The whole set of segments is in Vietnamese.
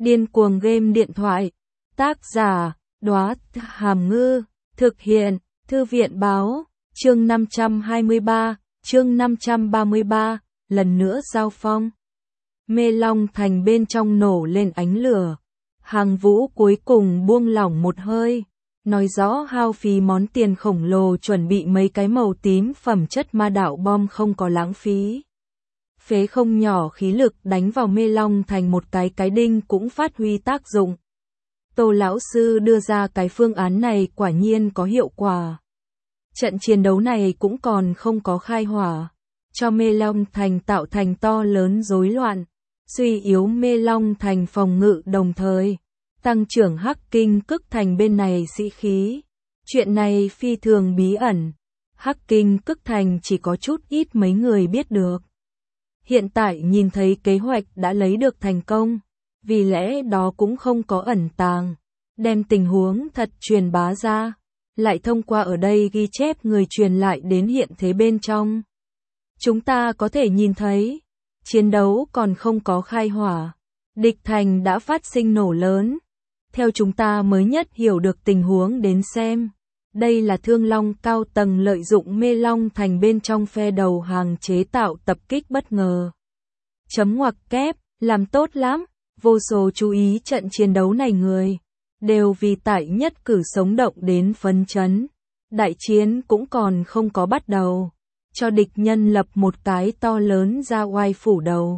Điên cuồng game điện thoại. Tác giả, Đóa Hàm Ngư. Thực hiện, Thư viện báo. Chương 523, chương 533, lần nữa giao phong. Mê Long Thành bên trong nổ lên ánh lửa. Hàng Vũ cuối cùng buông lỏng một hơi. Nói rõ hao phí món tiền khổng lồ chuẩn bị mấy cái màu tím phẩm chất ma đạo bom không có lãng phí. Phế không nhỏ khí lực đánh vào Mê Long Thành một cái đinh cũng phát huy tác dụng. Tô lão sư đưa ra cái phương án này quả nhiên có hiệu quả. Trận chiến đấu này cũng còn không có khai hỏa, cho Mê Long Thành tạo thành to lớn rối loạn, suy yếu Mê Long Thành phòng ngự đồng thời tăng trưởng Hắc Kinh Cức Thành bên này sĩ khí. Chuyện này phi thường bí ẩn, Hắc Kinh Cức Thành chỉ có chút ít mấy người biết được. Hiện tại nhìn thấy kế hoạch đã lấy được thành công, vì lẽ đó cũng không có ẩn tàng, đem tình huống thật truyền bá ra, lại thông qua ở đây ghi chép người truyền lại đến hiện thế bên trong. Chúng ta có thể nhìn thấy, chiến đấu còn không có khai hỏa, địch thành đã phát sinh nổ lớn. Theo chúng ta mới nhất hiểu được tình huống đến xem, đây là Thương Long cao tầng lợi dụng Mê Long Thành bên trong phe đầu hàng chế tạo tập kích bất ngờ. Chấm ngoặc kép, làm tốt lắm, vô số chú ý trận chiến đấu này người, đều vì tại nhất cử sống động đến phấn chấn. Đại chiến cũng còn không có bắt đầu, cho địch nhân lập một cái to lớn ra oai phủ đầu.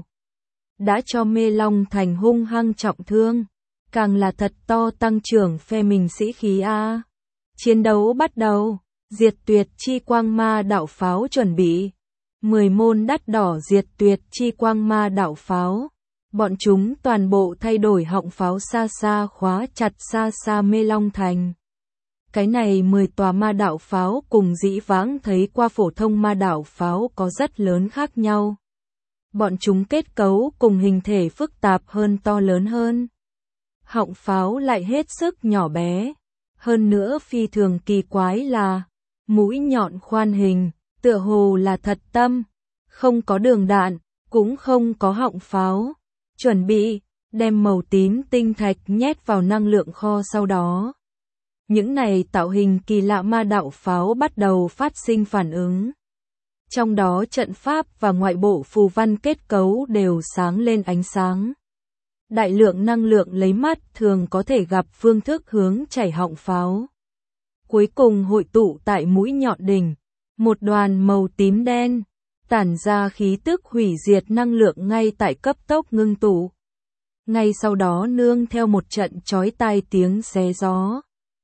Đã cho Mê Long Thành hung hăng trọng thương, càng là thật to tăng trưởng phe mình sĩ khí a. Chiến đấu bắt đầu, diệt tuyệt chi quang ma đạo pháo chuẩn bị. 10 môn đắt đỏ diệt tuyệt chi quang ma đạo pháo. Bọn chúng toàn bộ thay đổi họng pháo xa xa khóa chặt xa xa Mê Long Thành. Cái này 10 tòa ma đạo pháo cùng dĩ vãng thấy qua phổ thông ma đạo pháo có rất lớn khác nhau. Bọn chúng kết cấu cùng hình thể phức tạp hơn, to lớn hơn. Họng pháo lại hết sức nhỏ bé. Hơn nữa phi thường kỳ quái là mũi nhọn khoan hình, tựa hồ là thật tâm, không có đường đạn, cũng không có họng pháo. Chuẩn bị đem màu tím tinh thạch nhét vào năng lượng kho sau đó. Những này tạo hình kỳ lạ ma đạo pháo bắt đầu phát sinh phản ứng. Trong đó trận pháp và ngoại bộ phù văn kết cấu đều sáng lên ánh sáng. Đại lượng năng lượng lấy mắt thường có thể gặp phương thức hướng chảy họng pháo. Cuối cùng hội tụ tại mũi nhọn đỉnh, một đoàn màu tím đen, tản ra khí tức hủy diệt năng lượng ngay tại cấp tốc ngưng tụ. Ngay sau đó nương theo một trận chói tai tiếng xé gió,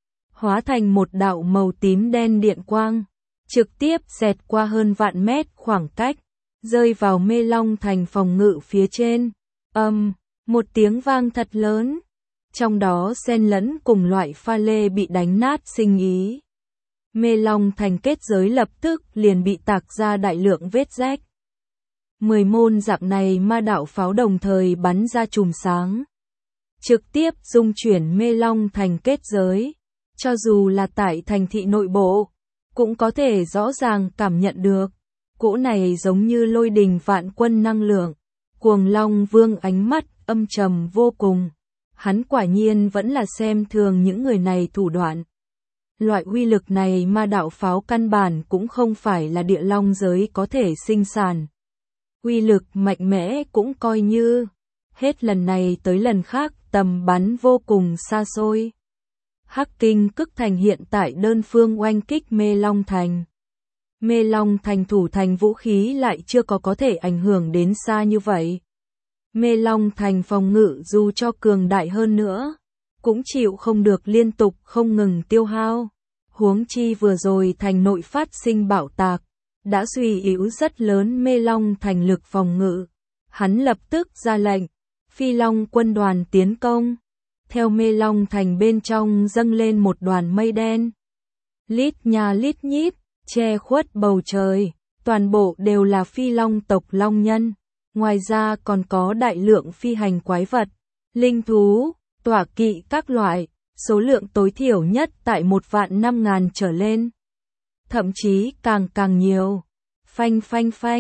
hóa thành một đạo màu tím đen điện quang, trực tiếp xẹt qua hơn vạn mét khoảng cách, rơi vào Mê Long Thành phòng ngự phía trên. Một tiếng vang thật lớn, trong đó xen lẫn cùng loại pha lê bị đánh nát sinh ý. Mê Long Thành kết giới lập tức liền bị tạc ra đại lượng vết rách. 10 môn dạng này ma đạo pháo đồng thời bắn ra chùm sáng, trực tiếp dung chuyển Mê Long Thành kết giới. Cho dù là tại thành thị nội bộ, cũng có thể rõ ràng cảm nhận được. Cỗ này giống như lôi đình vạn quân năng lượng. Cuồng Long Vương ánh mắt âm trầm vô cùng. Hắn quả nhiên vẫn là xem thường những người này thủ đoạn. Loại uy lực này ma đạo pháo căn bản cũng không phải là địa long giới có thể sinh sản. Uy lực mạnh mẽ cũng coi như, hết lần này tới lần khác tầm bắn vô cùng xa xôi. Hắc Kinh Cức Thành hiện tại đơn phương oanh kích Mê Long Thành. Mê Long Thành thủ thành vũ khí lại chưa có thể ảnh hưởng đến xa như vậy. Mê Long Thành phòng ngự dù cho cường đại hơn nữa, cũng chịu không được liên tục không ngừng tiêu hao. Huống chi vừa rồi thành nội phát sinh bạo tạc, đã suy yếu rất lớn Mê Long Thành lực phòng ngự. Hắn lập tức ra lệnh, Phi Long quân đoàn tiến công. Theo Mê Long Thành bên trong dâng lên một đoàn mây đen. Lít nha lít nhít, che khuất bầu trời, toàn bộ đều là Phi Long tộc long nhân. Ngoài ra còn có đại lượng phi hành quái vật, linh thú, tọa kỵ các loại, số lượng tối thiểu nhất tại 1.500.000 trở lên. Thậm chí càng nhiều. Phanh phanh phanh,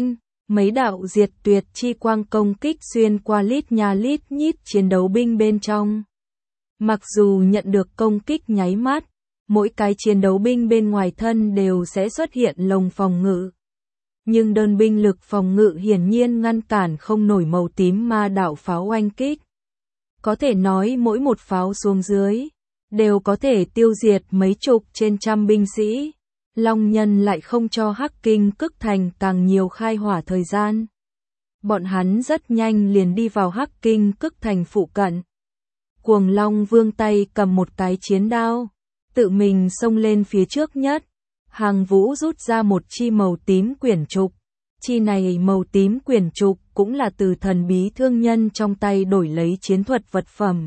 mấy đạo diệt tuyệt chi quang công kích xuyên qua lít nha lít nhít chiến đấu binh bên trong. Mặc dù nhận được công kích nháy mắt, mỗi cái chiến đấu binh bên ngoài thân đều sẽ xuất hiện lồng phòng ngự. Nhưng đơn binh lực phòng ngự hiển nhiên ngăn cản không nổi màu tím ma đạo pháo oanh kích. Có thể nói mỗi một pháo xuống dưới, đều có thể tiêu diệt mấy chục trên trăm binh sĩ. Long Nhân lại không cho Hắc Kinh Cức Thành càng nhiều khai hỏa thời gian. Bọn hắn rất nhanh liền đi vào Hắc Kinh Cức Thành phụ cận. Cuồng Long Vương tay cầm một cái chiến đao, tự mình xông lên phía trước nhất. Hàng Vũ rút ra một chi màu tím quyển trục. Chi này màu tím quyển trục cũng là từ thần bí thương nhân trong tay đổi lấy chiến thuật vật phẩm.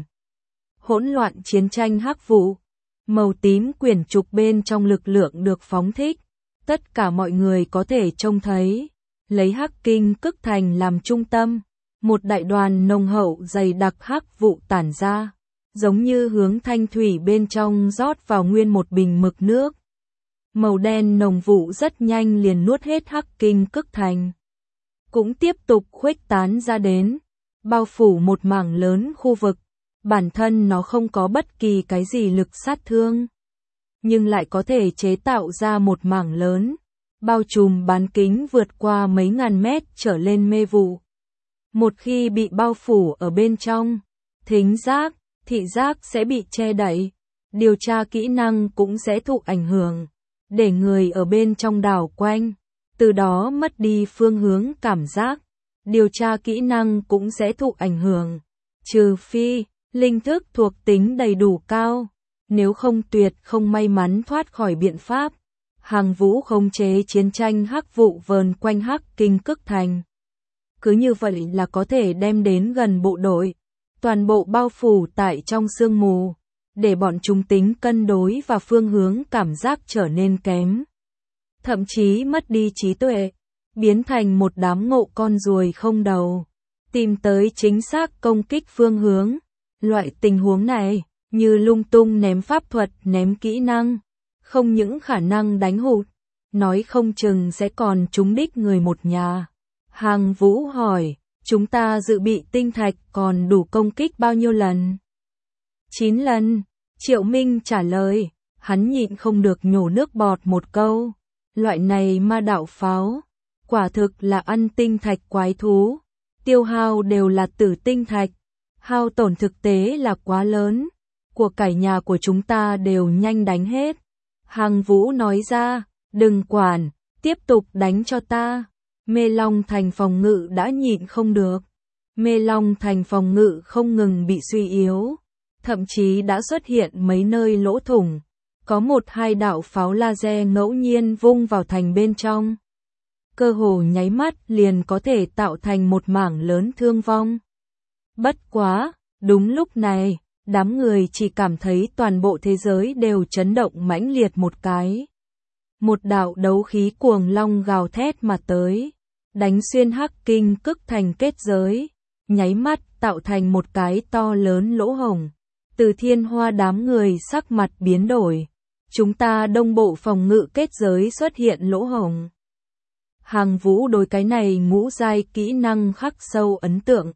Hỗn loạn chiến tranh hắc vụ. Màu tím quyển trục bên trong lực lượng được phóng thích. Tất cả mọi người có thể trông thấy. Lấy Hắc Kinh Cức Thành làm trung tâm. Một đại đoàn nồng hậu dày đặc hắc vụ tản ra. Giống như hướng thanh thủy bên trong rót vào nguyên một bình mực nước. Màu đen nồng vụ rất nhanh liền nuốt hết Hắc Kinh Cức Thành. Cũng tiếp tục khuếch tán ra đến. Bao phủ một mảng lớn khu vực. Bản thân nó không có bất kỳ cái gì lực sát thương. Nhưng lại có thể chế tạo ra một mảng lớn. Bao trùm bán kính vượt qua mấy ngàn mét trở lên mê vụ. Một khi bị bao phủ ở bên trong, thính giác, thị giác sẽ bị che đậy. Điều tra kỹ năng cũng sẽ thụ ảnh hưởng. Để người ở bên trong đảo quanh, từ đó mất đi phương hướng cảm giác. Điều tra kỹ năng cũng sẽ thụ ảnh hưởng. Trừ phi, linh thức thuộc tính đầy đủ cao. Nếu không tuyệt không may mắn thoát khỏi biện pháp. Hàng Vũ khống chế chiến tranh hắc vụ vờn quanh Hắc Kinh Cức Thành. Cứ như vậy là có thể đem đến gần bộ đội. Toàn bộ bao phủ tại trong sương mù. Để bọn chúng tính cân đối và phương hướng cảm giác trở nên kém. Thậm chí mất đi trí tuệ. Biến thành một đám ngộ con ruồi không đầu. Tìm tới chính xác công kích phương hướng. Loại tình huống này, như lung tung ném pháp thuật, ném kỹ năng. Không những khả năng đánh hụt, nói không chừng sẽ còn trúng đích người một nhà. Hàng Vũ hỏi, chúng ta dự bị tinh thạch còn đủ công kích bao nhiêu lần? 9 lần, Triệu Minh trả lời, hắn nhịn không được nhổ nước bọt một câu. Loại này ma đạo pháo, quả thực là ăn tinh thạch quái thú, tiêu hao đều là tử tinh thạch, hao tổn thực tế là quá lớn, của cải nhà của chúng ta đều nhanh đánh hết. Hàng Vũ nói ra, đừng quản, tiếp tục đánh cho ta. Mê Long Thành phòng ngự đã nhịn không được. Mê Long Thành phòng ngự không ngừng bị suy yếu, thậm chí đã xuất hiện mấy nơi lỗ thủng. Có một hai đạo pháo laser ngẫu nhiên vung vào thành bên trong. Cơ hồ nháy mắt liền có thể tạo thành một mảng lớn thương vong. Bất quá, đúng lúc này, đám người chỉ cảm thấy toàn bộ thế giới đều chấn động mãnh liệt một cái. Một đạo đấu khí cuồng long gào thét mà tới, đánh xuyên Hắc Kinh Cức Thành kết giới, nháy mắt tạo thành một cái to lớn lỗ hổng. Từ Thiên Hoa đám người sắc mặt biến đổi. Chúng ta đông bộ phòng ngự kết giới xuất hiện lỗ hổng. Hàng Vũ đối cái này ngũ giai kỹ năng khắc sâu ấn tượng.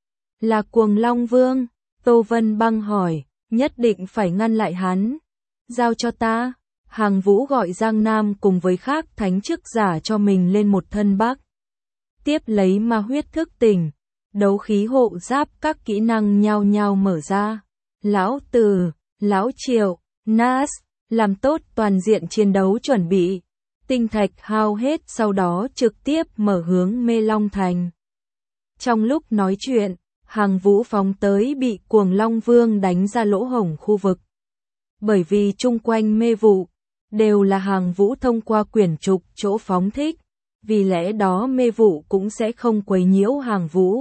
Là Cuồng Long Vương, Tô Vân Băng hỏi, nhất định phải ngăn lại hắn. Giao cho ta. Hàng Vũ gọi Giang Nam cùng với khác thánh chức giả cho mình lên một thân bắc. Tiếp lấy ma huyết thức tỉnh, đấu khí hộ giáp các kỹ năng nhao nhao mở ra. Lão Từ, Lão Triệu, Nas, làm tốt toàn diện chiến đấu chuẩn bị. Tinh thạch hao hết sau đó trực tiếp mở hướng Mê Long Thành. Trong lúc nói chuyện, Hàng Vũ phóng tới bị Cuồng Long Vương đánh ra lỗ hổng khu vực. Bởi vì chung quanh mê vụ, đều là Hàng Vũ thông qua quyển trục chỗ phóng thích, vì lẽ đó mê vụ cũng sẽ không quấy nhiễu Hàng Vũ.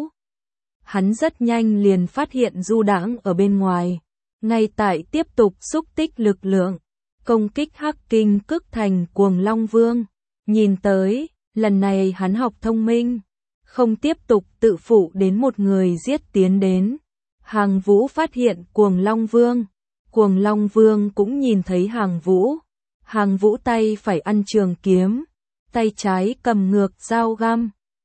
Hắn rất nhanh liền phát hiện du đãng ở bên ngoài, ngay tại tiếp tục xúc tích lực lượng, công kích Hắc Kinh Cức Thành Cuồng Long Vương. Nhìn tới, lần này hắn học thông minh, không tiếp tục tự phụ đến một người giết tiến đến. Hàng Vũ phát hiện Cuồng Long Vương, Cuồng Long Vương cũng nhìn thấy Hàng Vũ. Hàng Vũ tay phải ăn trường kiếm, tay trái cầm ngược dao găm,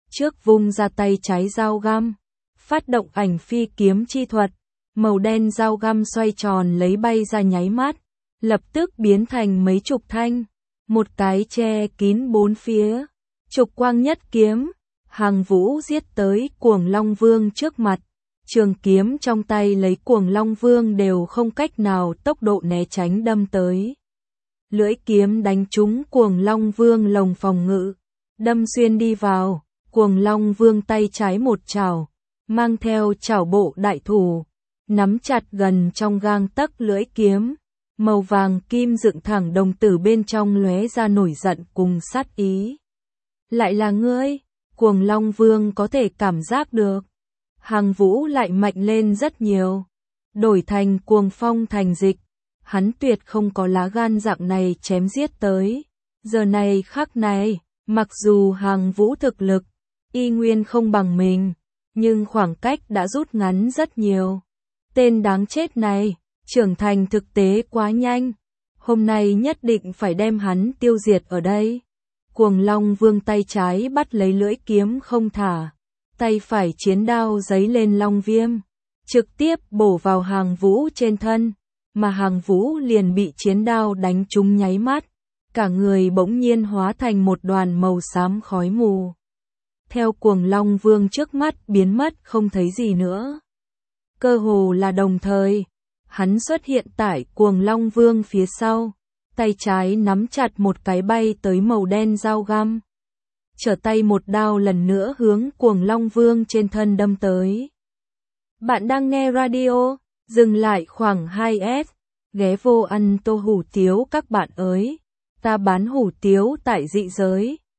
trước vung ra tay trái dao găm, phát động ảnh phi kiếm chi thuật, màu đen dao găm xoay tròn lấy bay ra nháy mắt, lập tức biến thành mấy chục thanh, một cái che kín bốn phía, trục quang nhất kiếm, Hàng Vũ giết tới Cuồng Long Vương trước mặt, trường kiếm trong tay lấy Cuồng Long Vương đều không cách nào tốc độ né tránh đâm tới. Lưỡi kiếm đánh trúng Cuồng Long Vương lồng phòng ngự, đâm xuyên đi vào, Cuồng Long Vương tay trái một chảo, mang theo chảo bộ đại thủ, nắm chặt gần trong gang tấc lưỡi kiếm, màu vàng kim dựng thẳng đồng tử bên trong lóe ra nổi giận cùng sát ý. Lại là ngươi, Cuồng Long Vương có thể cảm giác được. Hàng Vũ lại mạnh lên rất nhiều, đổi thành cuồng phong thành dịch, hắn tuyệt không có lá gan dạng này chém giết tới. Giờ này khắc này, mặc dù Hàng Vũ thực lực, y nguyên không bằng mình, nhưng khoảng cách đã rút ngắn rất nhiều. Tên đáng chết này, trưởng thành thực tế quá nhanh, hôm nay nhất định phải đem hắn tiêu diệt ở đây. Cuồng Long Vương tay trái bắt lấy lưỡi kiếm không thả, tay phải chiến đao giấy lên long viêm, trực tiếp bổ vào Hàng Vũ trên thân, mà Hàng Vũ liền bị chiến đao đánh trúng nháy mắt, cả người bỗng nhiên hóa thành một đoàn màu xám khói mù. Theo Cuồng Long Vương trước mắt biến mất không thấy gì nữa. Cơ hồ là đồng thời, hắn xuất hiện tại Cuồng Long Vương phía sau, tay trái nắm chặt một cái bay tới màu đen dao găm, trở tay một đao lần nữa hướng Cuồng Long Vương trên thân đâm tới. Bạn đang nghe radio, dừng lại khoảng 2S, ghé vô ăn tô hủ tiếu các bạn ơi, ta bán hủ tiếu tại dị giới.